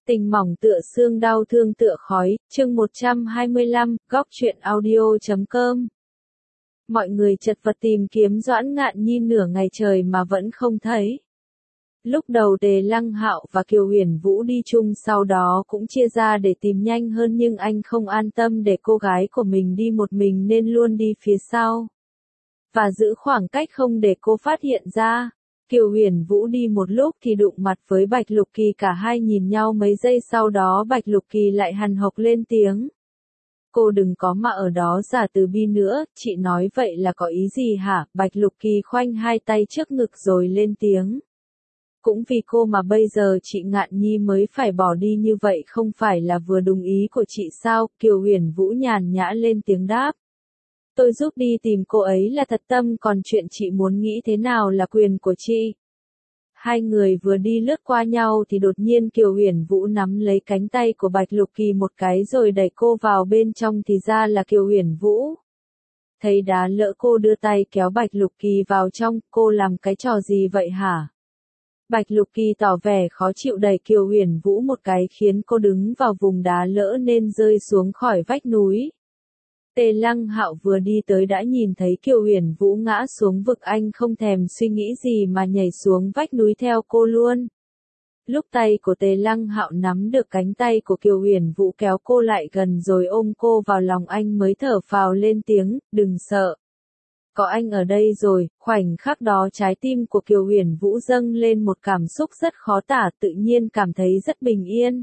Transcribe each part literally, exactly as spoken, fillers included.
Tình mỏng tựa xương, đau thương tựa khói, chương một trăm hai mươi lăm, góc truyện audio chấm com. Mọi người chật vật tìm kiếm Doãn Ngạn Nhi nửa ngày trời mà vẫn không thấy. Lúc đầu Tề Lăng Hạo và Kiều Huyền Vũ đi chung, sau đó cũng chia ra để tìm nhanh hơn, nhưng anh không an tâm để cô gái của mình đi một mình nên luôn đi phía sau. Và giữ khoảng cách không để cô phát hiện ra. Kiều Huyền Vũ đi một lúc thì đụng mặt với Bạch Lục Kỳ, cả hai nhìn nhau mấy giây sau đó Bạch Lục Kỳ lại hằn học lên tiếng. Cô đừng có mà ở đó giả từ bi nữa, chị nói vậy là có ý gì hả? Bạch Lục Kỳ khoanh hai tay trước ngực rồi lên tiếng. Cũng vì cô mà bây giờ chị Ngạn Nhi mới phải bỏ đi như vậy, không phải là vừa đúng ý của chị sao? Kiều Huyền Vũ nhàn nhã lên tiếng đáp. Tôi giúp đi tìm cô ấy là thật tâm, còn chuyện chị muốn nghĩ thế nào là quyền của chị. Hai người vừa đi lướt qua nhau thì đột nhiên Kiều Huyền Vũ nắm lấy cánh tay của Bạch Lục Kỳ một cái rồi đẩy cô vào bên trong, thì ra là Kiều Huyền Vũ. Thấy đá lỡ cô đưa tay kéo Bạch Lục Kỳ vào trong, cô làm cái trò gì vậy hả? Bạch Lục Kỳ tỏ vẻ khó chịu đẩy Kiều Huyền Vũ một cái khiến cô đứng vào vùng đá lỡ nên rơi xuống khỏi vách núi. Tề Lăng Hạo vừa đi tới đã nhìn thấy Kiều Huyền Vũ ngã xuống vực, anh không thèm suy nghĩ gì mà nhảy xuống vách núi theo cô luôn. Lúc tay của Tề Lăng Hạo nắm được cánh tay của Kiều Huyền Vũ kéo cô lại gần rồi ôm cô vào lòng, anh mới thở phào lên tiếng, đừng sợ. Có anh ở đây rồi. Khoảnh khắc đó trái tim của Kiều Huyền Vũ dâng lên một cảm xúc rất khó tả, tự nhiên cảm thấy rất bình yên.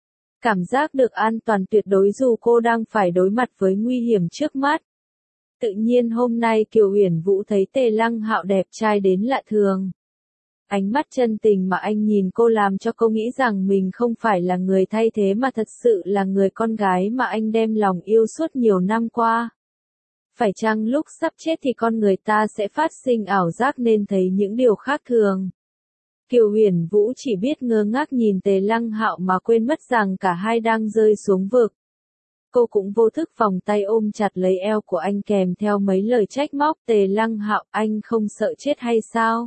Cảm giác được an toàn tuyệt đối dù cô đang phải đối mặt với nguy hiểm trước mắt. Tự nhiên hôm nay Kiều Huyền Vũ thấy Tề Lăng Hạo đẹp trai đến lạ thường. Ánh mắt chân tình mà anh nhìn cô làm cho cô nghĩ rằng mình không phải là người thay thế mà thật sự là người con gái mà anh đem lòng yêu suốt nhiều năm qua. Phải chăng lúc sắp chết thì con người ta sẽ phát sinh ảo giác nên thấy những điều khác thường? Kiều Huyền Vũ chỉ biết ngơ ngác nhìn Tề Lăng Hạo mà quên mất rằng cả hai đang rơi xuống vực. Cô cũng vô thức vòng tay ôm chặt lấy eo của anh kèm theo mấy lời trách móc. Tề Lăng Hạo, anh không sợ chết hay sao?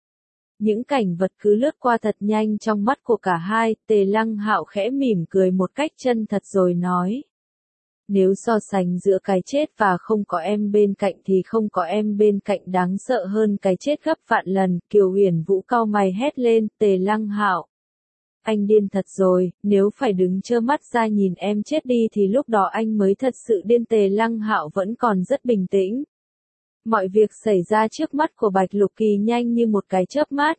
Những cảnh vật cứ lướt qua thật nhanh trong mắt của cả hai. Tề Lăng Hạo khẽ mỉm cười một cách chân thật rồi nói. Nếu so sánh giữa cái chết và không có em bên cạnh thì không có em bên cạnh đáng sợ hơn cái chết gấp vạn lần. Kiều Huyền Vũ cau mày hét lên, Tề Lăng Hạo. Anh điên thật rồi, nếu phải đứng trơ mắt ra nhìn em chết đi thì lúc đó anh mới thật sự điên. Tề Lăng Hạo vẫn còn rất bình tĩnh. Mọi việc xảy ra trước mắt của Bạch Lục Kỳ nhanh như một cái chớp mắt.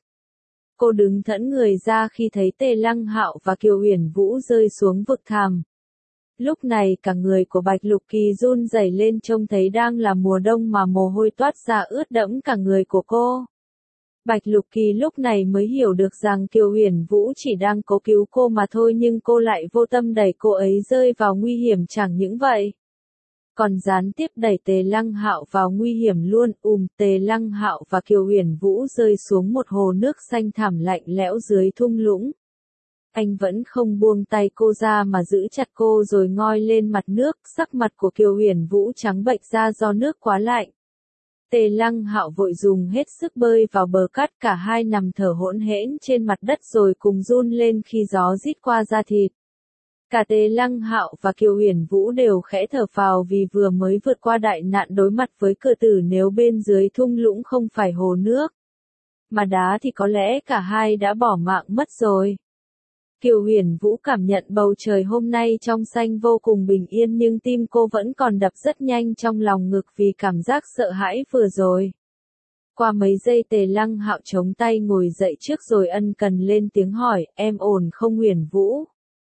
Cô đứng thẫn người ra khi thấy Tề Lăng Hạo và Kiều Huyền Vũ rơi xuống vực thẳm. Lúc này cả người của Bạch Lục Kỳ run rẩy lên, trông thấy đang là mùa đông mà mồ hôi toát ra ướt đẫm cả người của cô. Bạch Lục Kỳ lúc này mới hiểu được rằng Kiều Huyền Vũ chỉ đang cố cứu cô mà thôi, nhưng cô lại vô tâm đẩy cô ấy rơi vào nguy hiểm chẳng những vậy. Còn gián tiếp đẩy Tề Lăng Hạo vào nguy hiểm luôn. Ùm, Tề Lăng Hạo và Kiều Huyền Vũ rơi xuống một hồ nước xanh thẳm lạnh lẽo dưới thung lũng. Anh vẫn không buông tay cô ra mà giữ chặt cô rồi ngoi lên mặt nước, sắc mặt của Kiều Huyền Vũ trắng bệch ra do nước quá lạnh. Tề Lăng Hạo vội dùng hết sức bơi vào bờ cát, cả hai nằm thở hổn hển trên mặt đất rồi cùng run lên khi gió rít qua da thịt. Cả Tề Lăng Hạo và Kiều Huyền Vũ đều khẽ thở phào vì vừa mới vượt qua đại nạn đối mặt với cự tử, nếu bên dưới thung lũng không phải hồ nước mà đá thì có lẽ cả hai đã bỏ mạng mất rồi. Kiều Huyền Vũ cảm nhận bầu trời hôm nay trong xanh vô cùng bình yên, nhưng tim cô vẫn còn đập rất nhanh trong lòng ngực vì cảm giác sợ hãi vừa rồi. Qua mấy giây Tề Lăng Hạo chống tay ngồi dậy trước rồi ân cần lên tiếng hỏi, em ổn không Huyền Vũ?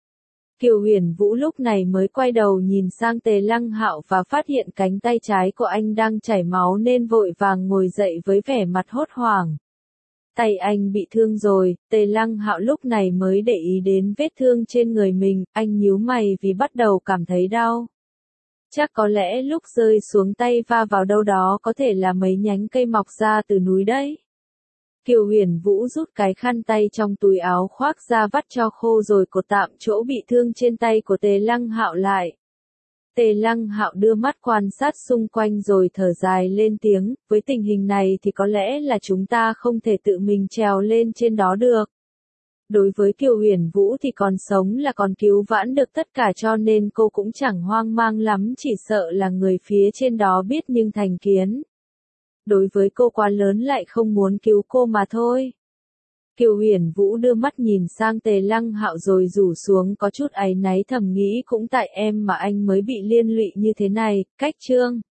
Kiều Huyền Vũ lúc này mới quay đầu nhìn sang Tề Lăng Hạo và phát hiện cánh tay trái của anh đang chảy máu nên vội vàng ngồi dậy với vẻ mặt hốt hoảng. Tay anh bị thương rồi. Tề Lăng Hạo lúc này mới để ý đến vết thương trên người mình, anh nhíu mày vì bắt đầu cảm thấy đau. Chắc có lẽ lúc rơi xuống tay va vào đâu đó có thể là mấy nhánh cây mọc ra từ núi đấy. Kiều Huyền Vũ rút cái khăn tay trong túi áo khoác ra vắt cho khô rồi cột tạm chỗ bị thương trên tay của Tề Lăng Hạo lại. Tề Lăng Hạo đưa mắt quan sát xung quanh rồi thở dài lên tiếng, với tình hình này thì có lẽ là chúng ta không thể tự mình trèo lên trên đó được. Đối với Kiều Huyền Vũ thì còn sống là còn cứu vãn được tất cả, cho nên cô cũng chẳng hoang mang lắm, chỉ sợ là người phía trên đó biết nhưng thành kiến. Đối với cô quá lớn lại không muốn cứu cô mà thôi. Kiều Huyền Vũ đưa mắt nhìn sang Tề Lăng Hạo rồi rủ xuống, có chút áy náy thầm nghĩ cũng tại em mà anh mới bị liên lụy như thế này. Cách chương